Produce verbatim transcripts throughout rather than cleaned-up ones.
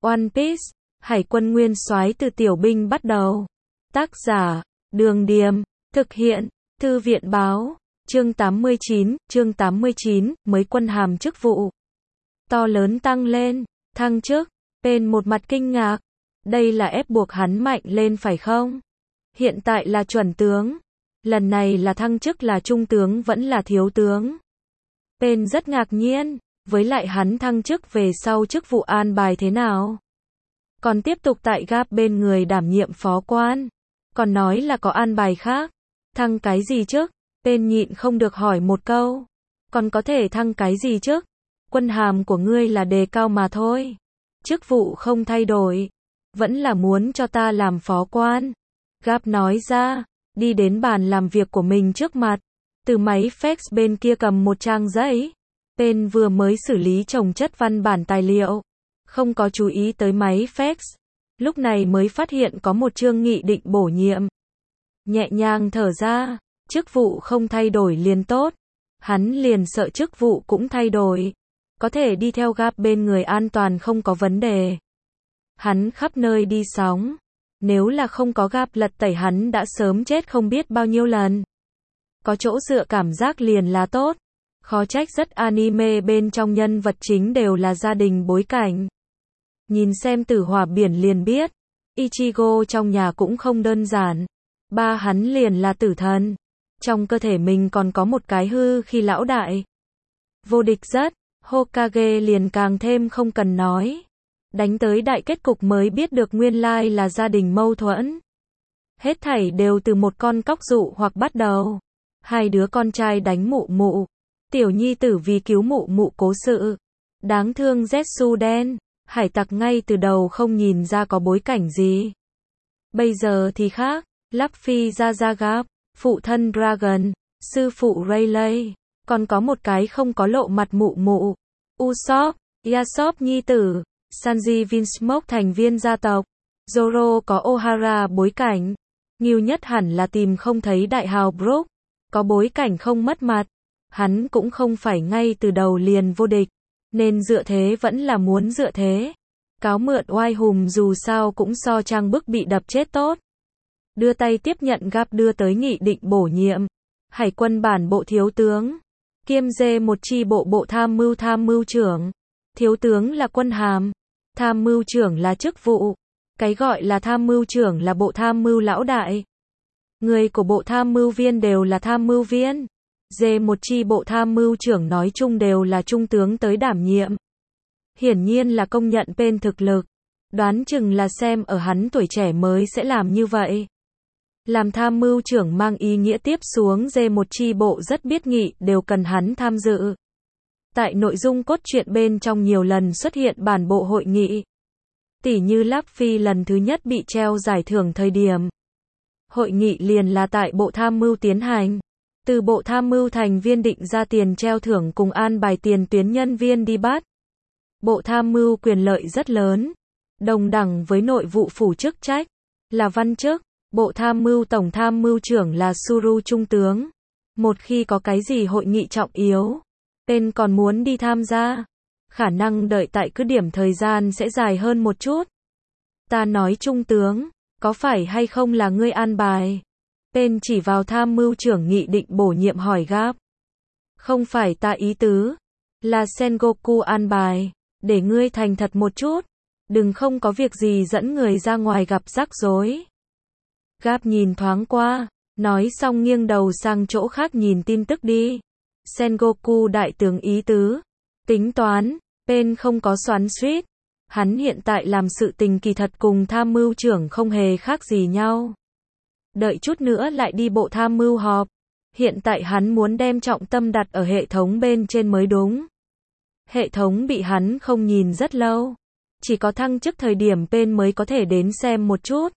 One Piece, Hải quân nguyên soái từ tiểu binh bắt đầu. Tác giả, Đường Điềm, thực hiện, Thư viện Báo, chương tám mươi chín, chương tám mươi chín, mới quân hàm chức vụ. To lớn tăng lên, thăng chức, Pain một mặt kinh ngạc. Đây là ép buộc hắn mạnh lên phải không? Hiện tại là chuẩn tướng. Lần này là thăng chức là trung tướng vẫn là thiếu tướng. Pain rất ngạc nhiên, với lại hắn thăng chức về sau chức vụ an bài thế nào? Còn tiếp tục tại Garp bên người đảm nhiệm phó quan. Còn nói là có an bài khác. Thăng cái gì chứ? Pain nhịn không được hỏi một câu. Còn có thể thăng cái gì chứ? Quân hàm của ngươi là đề cao mà thôi. Chức vụ không thay đổi. Vẫn là muốn cho ta làm phó quan. Garp nói ra, đi đến bàn làm việc của mình trước mặt. Từ máy fax bên kia cầm một trang giấy. Pain vừa mới xử lý chồng chất văn bản tài liệu. Không có chú ý tới máy fax. Lúc này mới phát hiện có một chương nghị định bổ nhiệm. Nhẹ nhàng thở ra, chức vụ không thay đổi liền tốt. Hắn liền sợ chức vụ cũng thay đổi. Có thể đi theo Garp bên người an toàn không có vấn đề. Hắn khắp nơi đi sóng. Nếu là không có Garp lật tẩy hắn đã sớm chết không biết bao nhiêu lần. Có chỗ dựa cảm giác liền là tốt. Khó trách rất anime bên trong nhân vật chính đều là gia đình bối cảnh. Nhìn xem Tử Hỏa Biển liền biết. Ichigo trong nhà cũng không đơn giản. Ba hắn liền là tử thần. Trong cơ thể mình còn có một cái hư khi lão đại. Vô địch rất. Hokage liền càng thêm không cần nói. Đánh tới đại kết cục mới biết được nguyên lai là gia đình mâu thuẫn. Hết thảy đều từ một con cóc dụ hoặc bắt đầu. Hai đứa con trai đánh mụ mụ. Tiểu nhi tử vì cứu mụ mụ cố sự. Đáng thương Zetsu đen. Hải tặc ngay từ đầu không nhìn ra có bối cảnh gì. Bây giờ thì khác. Luffy ra ra Garp. Phụ thân Dragon. Sư phụ Rayleigh. Còn có một cái không có lộ mặt mụ mụ. Usopp. Yasop nhi tử. Sanji Vinsmoke thành viên gia tộc. Zoro có Ohara bối cảnh. Nhiều nhất hẳn là tìm không thấy đại hào Brook. Có bối cảnh không mất mặt. Hắn cũng không phải ngay từ đầu liền vô địch. Nên dựa thế vẫn là muốn dựa thế. Cáo mượn oai hùng dù sao cũng so trang bức bị đập chết tốt. Đưa tay tiếp nhận Garp đưa tới nghị định bổ nhiệm. Hải quân bản bộ thiếu tướng. Kiêm dê một chi bộ bộ tham mưu tham mưu trưởng. Thiếu tướng là quân hàm. Tham mưu trưởng là chức vụ. Cái gọi là tham mưu trưởng là bộ tham mưu lão đại. Người của bộ tham mưu viên đều là tham mưu viên. Dê một chi bộ tham mưu trưởng nói chung đều là trung tướng tới đảm nhiệm. Hiển nhiên là công nhận Pain thực lực. Đoán chừng là xem ở hắn tuổi trẻ mới sẽ làm như vậy. Làm tham mưu trưởng mang ý nghĩa tiếp xuống dê một chi bộ rất biết nghị đều cần hắn tham dự. Tại nội dung cốt truyện bên trong nhiều lần xuất hiện bản bộ hội nghị. Tỉ như Luffy lần thứ nhất bị treo giải thưởng thời điểm. Hội nghị liền là tại bộ tham mưu tiến hành. Từ bộ tham mưu thành viên định ra tiền treo thưởng cùng an bài tiền tuyến nhân viên đi bắt. Bộ tham mưu quyền lợi rất lớn. Đồng đẳng với nội vụ phủ chức trách. Là văn chức. Bộ tham mưu tổng tham mưu trưởng là Suru trung tướng. Một khi có cái gì hội nghị trọng yếu. Pain còn muốn đi tham gia. Khả năng đợi tại cứ điểm thời gian sẽ dài hơn một chút. Ta nói trung tướng. Có phải hay không là ngươi an bài? Pain chỉ vào tham mưu trưởng nghị định bổ nhiệm hỏi Garp. Không phải ta ý tứ. Là Sengoku an bài. Để ngươi thành thật một chút. Đừng không có việc gì dẫn người ra ngoài gặp rắc rối. Garp nhìn thoáng qua. Nói xong nghiêng đầu sang chỗ khác nhìn tin tức đi. Sengoku đại tướng ý tứ. Tính toán. Pain không có xoắn xuýt. Hắn hiện tại làm sự tình kỳ thật cùng tham mưu trưởng không hề khác gì nhau. Đợi chút nữa lại đi bộ tham mưu họp. Hiện tại hắn muốn đem trọng tâm đặt ở hệ thống bên trên mới đúng. Hệ thống bị hắn không nhìn rất lâu. Chỉ có thăng chức thời điểm Pain mới có thể đến xem một chút.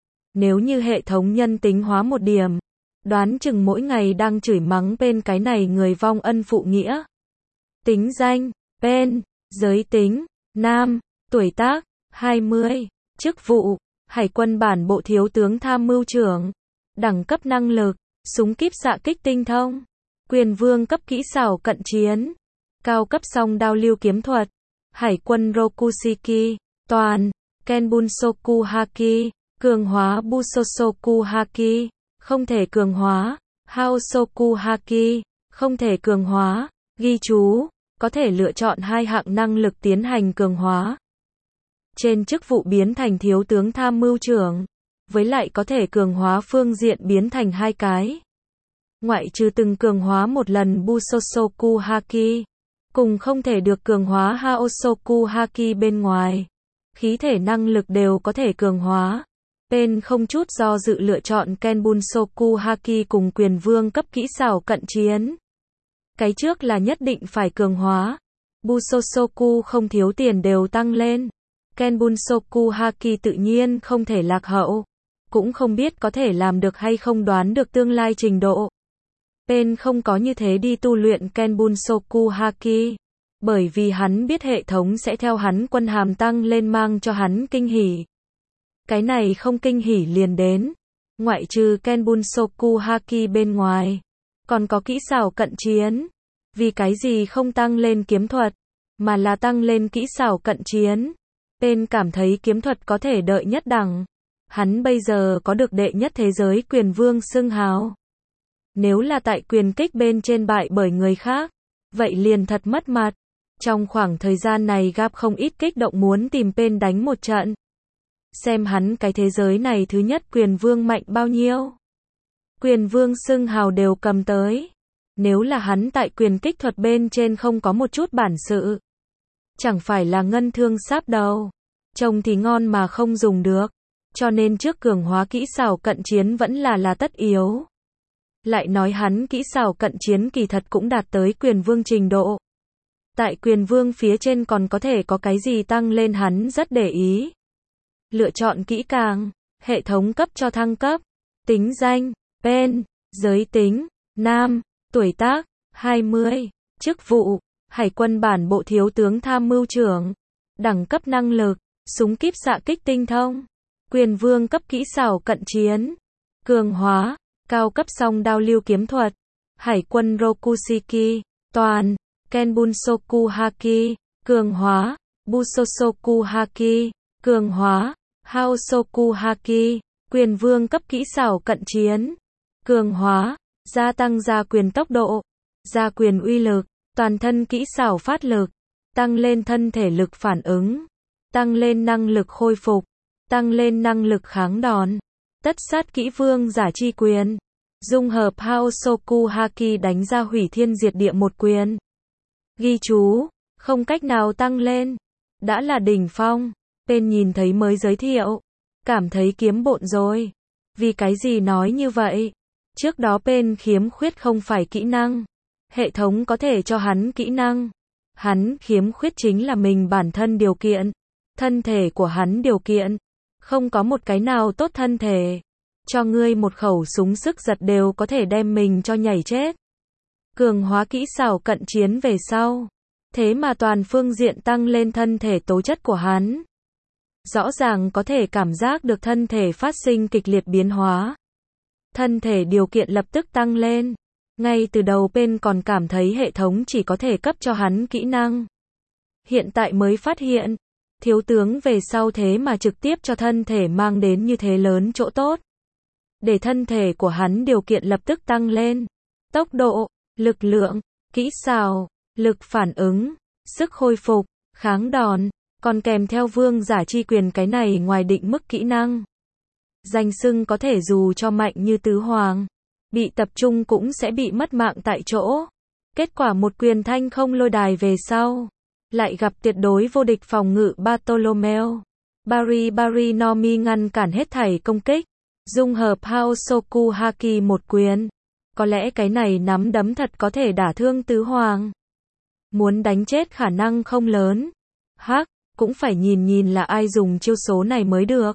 Nếu như hệ thống nhân tính hóa một điểm. Đoán chừng mỗi ngày đang chửi mắng Pain cái này người vong ân phụ nghĩa. Tính danh, Pain, giới tính, nam, tuổi tác, hai mươi, chức vụ, Hải quân bản bộ thiếu tướng tham mưu trưởng, đẳng cấp năng lực, súng kíp xạ kích tinh thông, quyền vương cấp kỹ xảo cận chiến, cao cấp song đao lưu kiếm thuật, Hải quân Rokushiki, Toàn, Ken Bunsoku Haki, cường hóa Busosoku Haki, không thể cường hóa, Haosoku Haki, không thể cường hóa, ghi chú, có thể lựa chọn hai hạng năng lực tiến hành cường hóa. Trên chức vụ biến thành thiếu tướng tham mưu trưởng, với lại có thể cường hóa phương diện biến thành hai cái. Ngoại trừ từng cường hóa một lần Busosoku Haki, cùng không thể được cường hóa Haosoku Haki bên ngoài. Khí thể năng lực đều có thể cường hóa. Pen không chút do dự lựa chọn Ken Bunsoku Haki cùng quyền vương cấp kỹ xảo cận chiến. Cái trước là nhất định phải cường hóa. Busosoku không thiếu tiền đều tăng lên. Ken Bunsoku Haki tự nhiên không thể lạc hậu. Cũng không biết có thể làm được hay không đoán được tương lai trình độ. Pen không có như thế đi tu luyện Ken Bunsoku Haki. Bởi vì hắn biết hệ thống sẽ theo hắn quân hàm tăng lên mang cho hắn kinh hỉ. Cái này không kinh hỉ liền đến. Ngoại trừ Ken Bunsoku Haki bên ngoài. Còn có kỹ xảo cận chiến. Vì cái gì không tăng lên kiếm thuật, mà là tăng lên kỹ xảo cận chiến. Pen cảm thấy kiếm thuật có thể đợi nhất đẳng. Hắn bây giờ có được đệ nhất thế giới quyền vương xưng hào. Nếu là tại quyền kích bên trên bại bởi người khác, vậy liền thật mất mặt. Trong khoảng thời gian này gặp không ít kích động muốn tìm Pen đánh một trận. Xem hắn cái thế giới này thứ nhất quyền vương mạnh bao nhiêu. Quyền vương xưng hào đều cầm tới. Nếu là hắn tại quyền kích thuật bên trên không có một chút bản sự, chẳng phải là ngân thương sáp đầu. Trông thì ngon mà không dùng được. Cho nên trước cường hóa kỹ xảo cận chiến vẫn là là tất yếu. Lại nói hắn kỹ xảo cận chiến kỳ thật cũng đạt tới quyền vương trình độ. Tại quyền vương phía trên còn có thể có cái gì tăng lên hắn rất để ý. Lựa chọn kỹ càng, hệ thống cấp cho thăng cấp, tính danh, Pen, giới tính, nam, tuổi tác, hai mươi, chức vụ, Hải quân bản bộ thiếu tướng tham mưu trưởng, đẳng cấp năng lực, súng kíp xạ kích tinh thông, quyền vương cấp kỹ xảo cận chiến, cường hóa, cao cấp song đao lưu kiếm thuật, Hải quân Rokushiki, toàn, Ken Bunsoku Haki, cường hóa, Busosoku Haki, cường hóa, Haosoku Haki, quyền vương cấp kỹ xảo cận chiến, cường hóa, gia tăng gia quyền tốc độ, gia quyền uy lực, toàn thân kỹ xảo phát lực, tăng lên thân thể lực phản ứng, tăng lên năng lực khôi phục, tăng lên năng lực kháng đòn, tất sát kỹ vương giả chi quyền, dung hợp Haosoku Haki đánh ra hủy thiên diệt địa một quyền. Ghi chú, không cách nào tăng lên, đã là đỉnh phong. Pen nhìn thấy mới giới thiệu, cảm thấy kiếm bộn rồi. Vì cái gì nói như vậy? Trước đó Pen khiếm khuyết không phải kỹ năng. Hệ thống có thể cho hắn kỹ năng. Hắn khiếm khuyết chính là mình bản thân điều kiện. Thân thể của hắn điều kiện. Không có một cái nào tốt thân thể. Cho ngươi một khẩu súng sức giật đều có thể đem mình cho nhảy chết. Cường hóa kỹ xảo cận chiến về sau. Thế mà toàn phương diện tăng lên thân thể tố chất của hắn. Rõ ràng có thể cảm giác được thân thể phát sinh kịch liệt biến hóa. Thân thể điều kiện lập tức tăng lên. Ngay từ đầu Pen còn cảm thấy hệ thống chỉ có thể cấp cho hắn kỹ năng. Hiện tại mới phát hiện, thiếu tướng về sau thế mà trực tiếp cho thân thể mang đến như thế lớn chỗ tốt. Để thân thể của hắn điều kiện lập tức tăng lên. Tốc độ, lực lượng, kỹ xảo, lực phản ứng, sức hồi phục, kháng đòn, còn kèm theo vương giả chi quyền cái này ngoài định mức kỹ năng. Danh xưng có thể dù cho mạnh như tứ hoàng, bị tập trung cũng sẽ bị mất mạng tại chỗ. Kết quả một quyền thanh không lôi đài về sau, lại gặp tuyệt đối vô địch phòng ngự Bartolomeo. Bari Bari no Mi ngăn cản hết thảy công kích, dung hợp Haosoku Haki một quyền. Có lẽ cái này nắm đấm thật có thể đả thương tứ hoàng. Muốn đánh chết khả năng không lớn. Hắc, cũng phải nhìn nhìn là ai dùng chiêu số này mới được.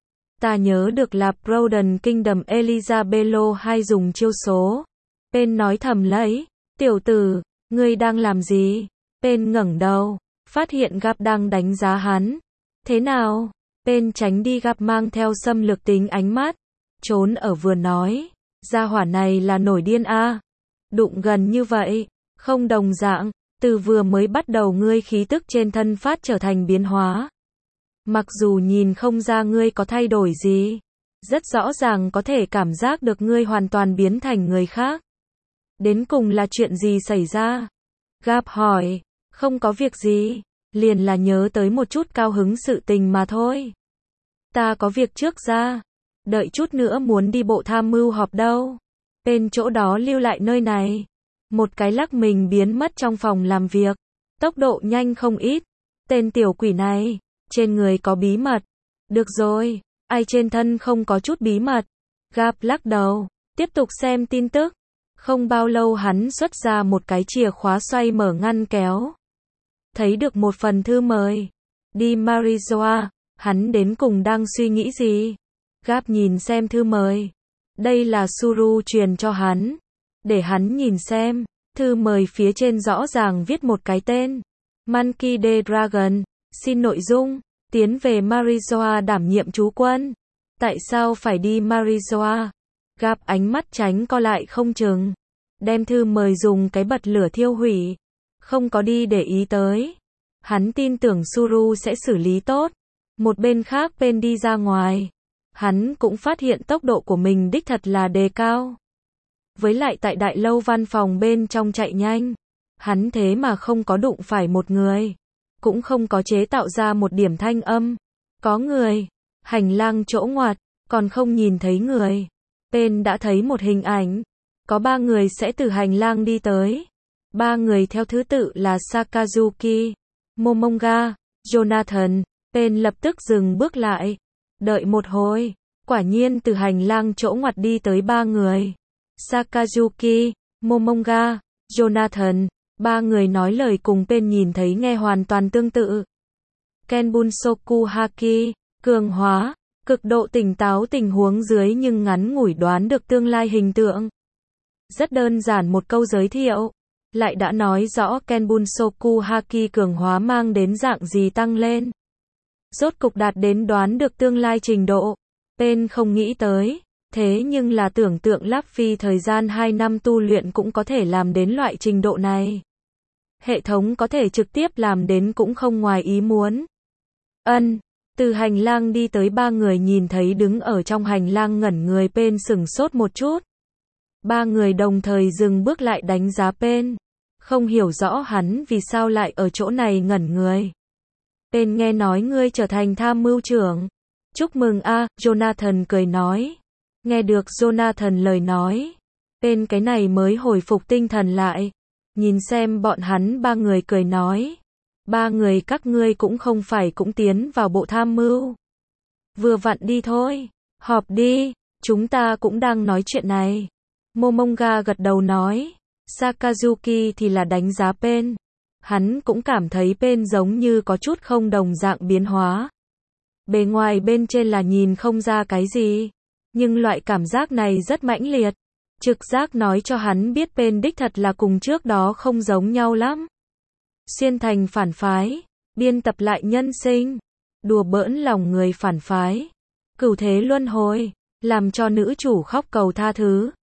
Ta nhớ được là Broden Kingdom Elizabelo hai dùng chiêu số. Pen nói thầm lấy, tiểu tử, ngươi đang làm gì? Pen ngẩng đầu, phát hiện Gặp đang đánh giá hắn. Thế nào? Pen tránh đi Gặp mang theo xâm lược tính ánh mắt, trốn ở vừa nói, gia hỏa này là nổi điên a. À? Đụng gần như vậy, không đồng dạng, từ vừa mới bắt đầu ngươi khí tức trên thân phát trở thành biến hóa. Mặc dù nhìn không ra ngươi có thay đổi gì, rất rõ ràng có thể cảm giác được ngươi hoàn toàn biến thành người khác. Đến cùng là chuyện gì xảy ra? Gap hỏi. Không có việc gì, liền là nhớ tới một chút cao hứng sự tình mà thôi. Ta có việc trước ra, đợi chút nữa muốn đi bộ tham mưu họp đâu. Bên chỗ đó lưu lại nơi này. Một cái lắc mình biến mất trong phòng làm việc, tốc độ nhanh không ít. Tên tiểu quỷ này, trên người có bí mật. Được rồi, ai trên thân không có chút bí mật. Gap lắc đầu, tiếp tục xem tin tức. Không bao lâu hắn xuất ra một cái chìa khóa xoay mở ngăn kéo. Thấy được một phần thư mời. Đi Marizoa, hắn đến cùng đang suy nghĩ gì? Gap nhìn xem thư mời. Đây là Suru truyền cho hắn. Để hắn nhìn xem, thư mời phía trên rõ ràng viết một cái tên. Monkey D. Dragon, xin nội dung, tiến về Marizoa đảm nhiệm trú quân. Tại sao phải đi Marizoa? Gap ánh mắt tránh co lại không chừng. Đem thư mời dùng cái bật lửa thiêu hủy. Không có đi để ý tới. Hắn tin tưởng Suru sẽ xử lý tốt. Một bên khác bên đi ra ngoài. Hắn cũng phát hiện tốc độ của mình đích thật là đề cao. Với lại tại đại lâu văn phòng bên trong chạy nhanh. Hắn thế mà không có đụng phải một người. Cũng không có chế tạo ra một điểm thanh âm. Có người. Hành lang chỗ ngoặt. Còn không nhìn thấy người. Bên đã thấy một hình ảnh. Có ba người sẽ từ hành lang đi tới. Ba người theo thứ tự là Sakazuki, Momonga, Jonathan. Bên lập tức dừng bước lại. Đợi một hồi. Quả nhiên từ hành lang chỗ ngoặt đi tới ba người. Sakazuki, Momonga, Jonathan. Ba người nói lời cùng bên nhìn thấy nghe hoàn toàn tương tự. Kenbunsoku Haki, cường hóa, cực độ tỉnh táo tình huống dưới nhưng ngắn ngủi đoán được tương lai hình tượng. Rất đơn giản một câu giới thiệu, lại đã nói rõ Kenbunsoku Haki cường hóa mang đến dạng gì tăng lên. Rốt cục đạt đến đoán được tương lai trình độ. Pen không nghĩ tới, thế nhưng là tưởng tượng Lap Phi thời gian hai năm tu luyện cũng có thể làm đến loại trình độ này. Hệ thống có thể trực tiếp làm đến cũng không ngoài ý muốn. Ân, từ hành lang đi tới ba người nhìn thấy đứng ở trong hành lang ngẩn người Pen sửng sốt một chút. Ba người đồng thời dừng bước lại đánh giá Pen. Không hiểu rõ hắn vì sao lại ở chỗ này ngẩn người. Pen nghe nói ngươi trở thành tham mưu trưởng. Chúc mừng a, à, Jonathan cười nói. Nghe được Jonathan lời nói. Pen cái này mới hồi phục tinh thần lại. Nhìn xem bọn hắn ba người cười nói. Ba người các ngươi cũng không phải cũng tiến vào bộ tham mưu. Vừa vặn đi thôi. Họp đi, chúng ta cũng đang nói chuyện này. Momonga gật đầu nói. Sakazuki thì là đánh giá Pen. Hắn cũng cảm thấy Pen giống như có chút không đồng dạng biến hóa. Bề ngoài bên trên là nhìn không ra cái gì. Nhưng loại cảm giác này rất mãnh liệt. Trực giác nói cho hắn biết Pen đích thật là cùng trước đó không giống nhau lắm. Xuyên thành phản phái. Biên tập lại nhân sinh. Đùa bỡn lòng người phản phái. Cửu thế luân hồi. Làm cho nữ chủ khóc cầu tha thứ.